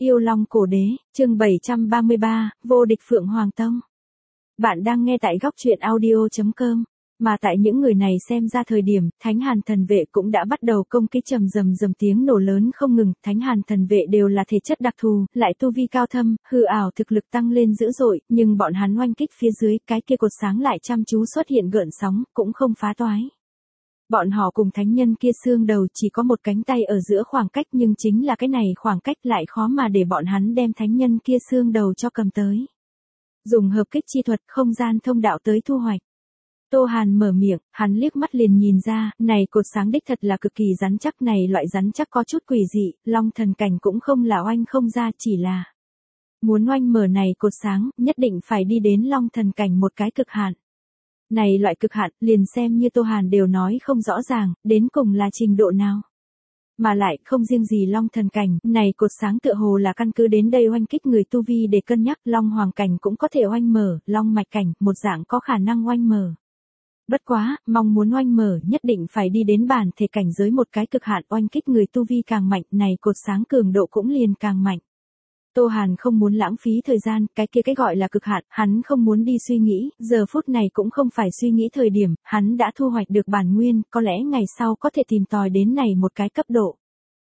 Yêu Long Cổ Đế, chương 733, vô địch Phượng Hoàng Tông. Bạn đang nghe tại góc truyện audio.com. Mà tại những người này xem ra thời điểm, Thánh Hàn Thần Vệ cũng đã bắt đầu công kích trầm rầm tiếng nổ lớn không ngừng. Thánh Hàn Thần Vệ đều là thể chất đặc thù, lại tu vi cao thâm, hư ảo thực lực tăng lên dữ dội, nhưng bọn hắn oanh kích phía dưới, cái kia cột sáng lại chăm chú xuất hiện gợn sóng, cũng không phá toái. Bọn họ cùng thánh nhân kia xương đầu chỉ có một cánh tay ở giữa khoảng cách, nhưng chính là cái này khoảng cách lại khó mà để bọn hắn đem thánh nhân kia xương đầu cho cầm tới. Dùng hợp kích chi thuật không gian thông đạo tới thu hoạch. Tô Hàn mở miệng, hắn liếc mắt liền nhìn ra, này cột sáng đích thật là cực kỳ rắn chắc, này loại rắn chắc có chút quỷ dị, Long Thần Cảnh cũng không là oanh không ra, chỉ là muốn oanh mở này cột sáng, nhất định phải đi đến Long Thần Cảnh một cái cực hạn. Này loại cực hạn, liền xem như Tô Hàn đều nói không rõ ràng, đến cùng là trình độ nào. Mà lại, không riêng gì Long Thần Cảnh, này cột sáng tựa hồ là căn cứ đến đây oanh kích người tu vi để cân nhắc, Long Hoàng Cảnh cũng có thể oanh mở, Long Mạch Cảnh, một dạng có khả năng oanh mở. Bất quá, mong muốn oanh mở nhất định phải đi đến bản thể cảnh giới một cái cực hạn, oanh kích người tu vi càng mạnh, này cột sáng cường độ cũng liền càng mạnh. Tô Hàn không muốn lãng phí thời gian, cái gọi là cực hạn, hắn không muốn đi suy nghĩ, giờ phút này cũng không phải suy nghĩ thời điểm, hắn đã thu hoạch được bản nguyên, có lẽ ngày sau có thể tìm tòi đến này một cái cấp độ.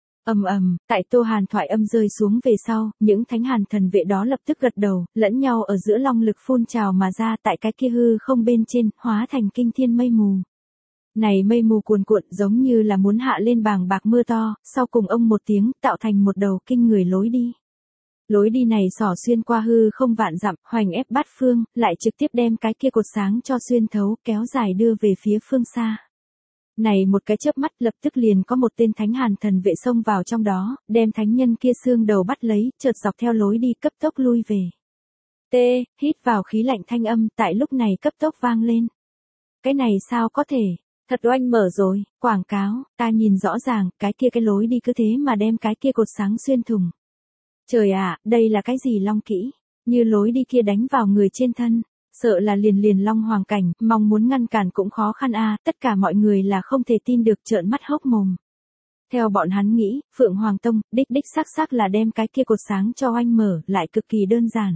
Tại Tô Hàn thoại âm rơi xuống về sau, những Thánh Hàn Thần Vệ đó lập tức gật đầu, lẫn nhau ở giữa long lực phun trào mà ra, tại cái kia hư không bên trên, hóa thành kinh thiên mây mù. Này mây mù cuồn cuộn giống như là muốn hạ lên bàng bạc mưa to, sau cùng ông một tiếng, tạo thành một đầu kinh người lối đi. Lối đi này xỏ xuyên qua hư không vạn dặm, hoành ép bát phương, lại trực tiếp đem cái kia cột sáng cho xuyên thấu, kéo dài đưa về phía phương xa. Này một cái chớp mắt lập tức liền có một tên Thánh Hàn Thần Vệ xông vào trong đó, đem thánh nhân kia xương đầu bắt lấy, chợt dọc theo lối đi cấp tốc lui về. Hít vào khí lạnh thanh âm tại lúc này cấp tốc vang lên. Cái này sao có thể, thật oanh mở rồi, quảng cáo, ta nhìn rõ ràng, cái lối đi cứ thế mà đem cái kia cột sáng xuyên thủng. Trời ạ, đây là cái gì long kỹ, như lối đi kia đánh vào người trên thân, sợ là liền Long Hoàng Cảnh, mong muốn ngăn cản cũng khó khăn a, tất cả mọi người là không thể tin được trợn mắt hốc mồm. Theo bọn hắn nghĩ, Phượng Hoàng Tông, đích xác là đem cái kia cột sáng cho oanh mở, lại cực kỳ đơn giản.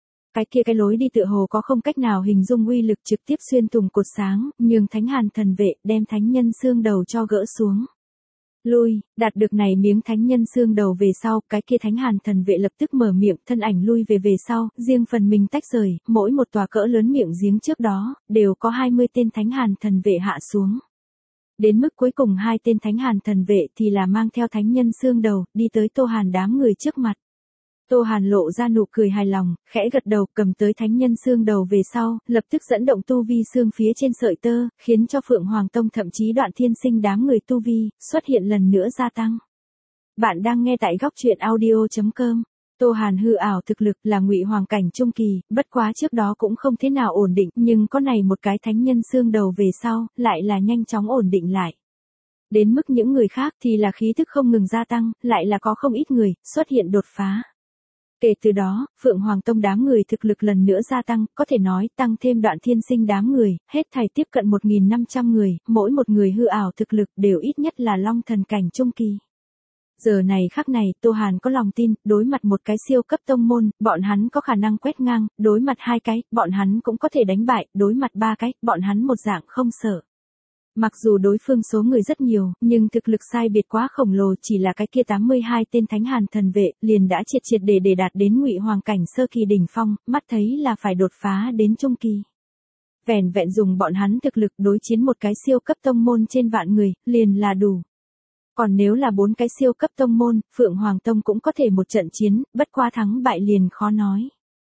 Cái lối đi tựa hồ có không cách nào hình dung uy lực trực tiếp xuyên thủng cột sáng, nhưng Thánh Hàn Thần Vệ đem thánh nhân xương đầu cho gỡ xuống. Lui, đạt được này miếng thánh nhân xương đầu về sau, cái kia Thánh Hàn Thần Vệ lập tức mở miệng, thân ảnh lui về sau, riêng phần mình tách rời, mỗi một tòa cỡ lớn miệng giếng trước đó, đều có 20 tên Thánh Hàn Thần Vệ hạ xuống. Đến mức cuối cùng 2 tên Thánh Hàn Thần Vệ thì là mang theo thánh nhân xương đầu, đi tới Tô Hàn đám người trước mặt. Tô Hàn lộ ra nụ cười hài lòng, khẽ gật đầu, cầm tới thánh nhân xương đầu về sau, lập tức dẫn động tu vi xương phía trên sợi tơ, khiến cho Phượng Hoàng Tông thậm chí Đoạn Thiên Sinh đám người tu vi, xuất hiện lần nữa gia tăng. Bạn đang nghe tại góc truyện audio.com. Tô Hàn hư ảo thực lực là Ngụy Hoàng Cảnh trung kỳ, bất quá trước đó cũng không thế nào ổn định, nhưng có này một cái thánh nhân xương đầu về sau, lại là nhanh chóng ổn định lại. Đến mức những người khác thì là khí thức không ngừng gia tăng, lại là có không ít người, xuất hiện đột phá. Kể từ đó, Phượng Hoàng Tông đám người thực lực lần nữa gia tăng, có thể nói tăng thêm Đoạn Thiên Sinh đám người, hết thảy tiếp cận 1.500 người, mỗi một người hư ảo thực lực đều ít nhất là Long Thần Cảnh trung kỳ. Giờ này khắc này, Tô Hàn có lòng tin, đối mặt một cái siêu cấp tông môn, bọn hắn có khả năng quét ngang, đối mặt 2 cái, bọn hắn cũng có thể đánh bại, đối mặt 3 cái, bọn hắn một dạng không sợ. Mặc dù đối phương số người rất nhiều, nhưng thực lực sai biệt quá khổng lồ, chỉ là cái kia 82 tên Thánh Hàn Thần Vệ, liền đã triệt để đạt đến Ngụy Hoàng Cảnh sơ kỳ đỉnh phong, mắt thấy là phải đột phá đến trung kỳ. Vẹn dùng bọn hắn thực lực đối chiến một cái siêu cấp tông môn trên vạn người, liền là đủ. Còn nếu là 4 cái siêu cấp tông môn, Phượng Hoàng Tông cũng có thể một trận chiến, bất quá thắng bại liền khó nói.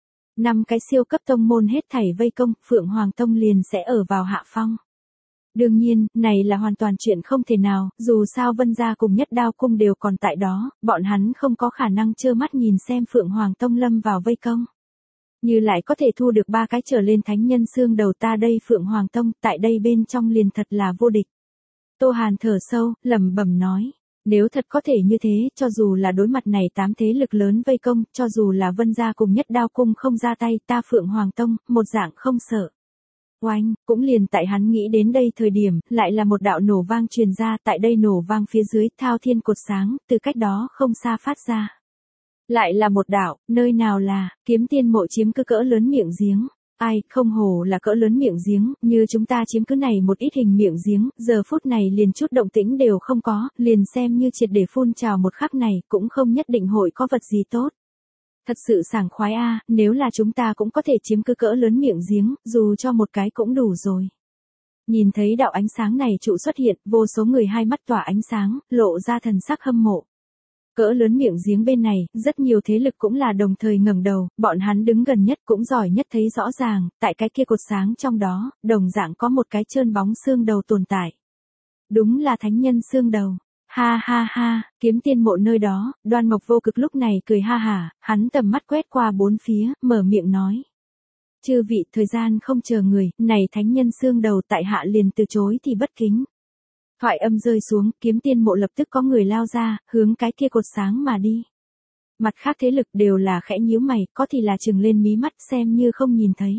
5 cái siêu cấp tông môn hết thảy vây công, Phượng Hoàng Tông liền sẽ ở vào hạ phong. Đương nhiên, này là hoàn toàn chuyện không thể nào, dù sao Vân Gia cùng Nhất Đao Cung đều còn tại đó, bọn hắn không có khả năng trơ mắt nhìn xem Phượng Hoàng Tông lâm vào vây công. Như lại có thể thu được 3 cái trở lên thánh nhân xương đầu, ta đây Phượng Hoàng Tông, tại đây bên trong liền thật là vô địch. Tô Hàn thở sâu, lẩm bẩm nói, nếu thật có thể như thế, cho dù là đối mặt này 8 thế lực lớn vây công, cho dù là Vân Gia cùng Nhất Đao Cung không ra tay, ta Phượng Hoàng Tông, một dạng không sợ. Oanh, cũng liền tại hắn nghĩ đến đây thời điểm, lại là một đạo nổ vang truyền ra, tại đây nổ vang phía dưới, thao thiên cột sáng, từ cách đó không xa phát ra. Lại là một đảo, nơi nào là, kiếm tiên mộ chiếm cứ cỡ lớn miệng giếng. Ai, không hồ là cỡ lớn miệng giếng, như chúng ta chiếm cứ này một ít hình miệng giếng, giờ phút này liền chút động tĩnh đều không có, liền xem như triệt để phun trào một khắc này, cũng không nhất định hội có vật gì tốt. Thật sự sảng khoái a, nếu là chúng ta cũng có thể chiếm cứ cỡ lớn miệng giếng, dù cho một cái cũng đủ rồi. Nhìn thấy đạo ánh sáng này trụ xuất hiện, vô số người hai mắt tỏa ánh sáng, lộ ra thần sắc hâm mộ. Cỡ lớn miệng giếng bên này, rất nhiều thế lực cũng là đồng thời ngẩng đầu, bọn hắn đứng gần nhất cũng giỏi nhất thấy rõ ràng, tại cái kia cột sáng trong đó, đồng dạng có một cái trơn bóng xương đầu tồn tại. Đúng là thánh nhân xương đầu. Ha ha ha, kiếm tiên mộ nơi đó, Đoan Mộc Vô Cực lúc này cười ha hả, hắn tầm mắt quét qua bốn phía, mở miệng nói. Chư vị, thời gian không chờ người, này thánh nhân xương đầu tại hạ liền từ chối thì bất kính. Thoại âm rơi xuống, kiếm tiên mộ lập tức có người lao ra, hướng cái kia cột sáng mà đi. Mặt khác thế lực đều là khẽ nhíu mày, có thì là trừng lên mí mắt xem như không nhìn thấy.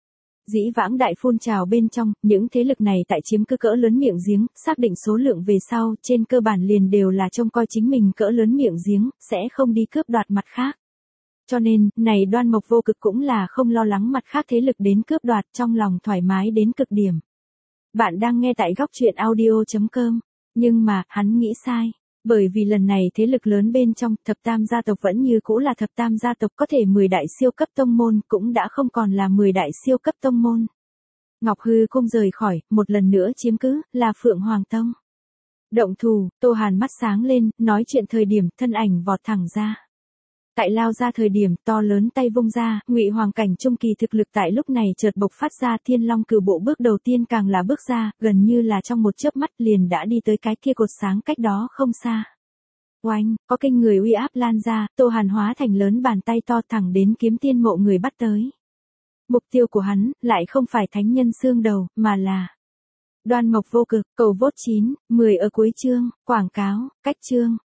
Dĩ vãng đại phun trào bên trong, những thế lực này tại chiếm cứ cỡ lớn miệng giếng, xác định số lượng về sau, trên cơ bản liền đều là trông coi chính mình cỡ lớn miệng giếng, sẽ không đi cướp đoạt mặt khác. Cho nên, này Đoan Mộc Vô Cực cũng là không lo lắng mặt khác thế lực đến cướp đoạt, trong lòng thoải mái đến cực điểm. Bạn đang nghe tại góc truyện audio.com, nhưng mà, hắn nghĩ sai. Bởi vì lần này thế lực lớn bên trong, thập tam gia tộc vẫn như cũ là thập tam gia tộc, có thể 10 đại siêu cấp tông môn, cũng đã không còn là 10 đại siêu cấp tông môn. Ngọc Hư không rời khỏi, một lần nữa chiếm cứ, là Phượng Hoàng Tông. Động thủ, Tô Hàn mắt sáng lên, nói chuyện thời điểm, thân ảnh vọt thẳng ra. Tại lao ra thời điểm, to lớn tay vung ra, Ngụy Hoàng cảnh trung kỳ thực lực tại lúc này chợt bộc phát ra, Thiên Long Cửu Bộ bước đầu tiên càng là bước ra, gần như là trong một chớp mắt liền đã đi tới cái kia cột sáng cách đó không xa. Oanh, có kinh người uy áp lan ra, Tô Hàn hóa thành lớn bàn tay to thẳng đến kiếm tiên mộ người bắt tới. Mục tiêu của hắn, lại không phải thánh nhân xương đầu, mà là Đoan Mộc Vô Cực, cầu vote 9, 10 ở cuối chương, quảng cáo, cách chương.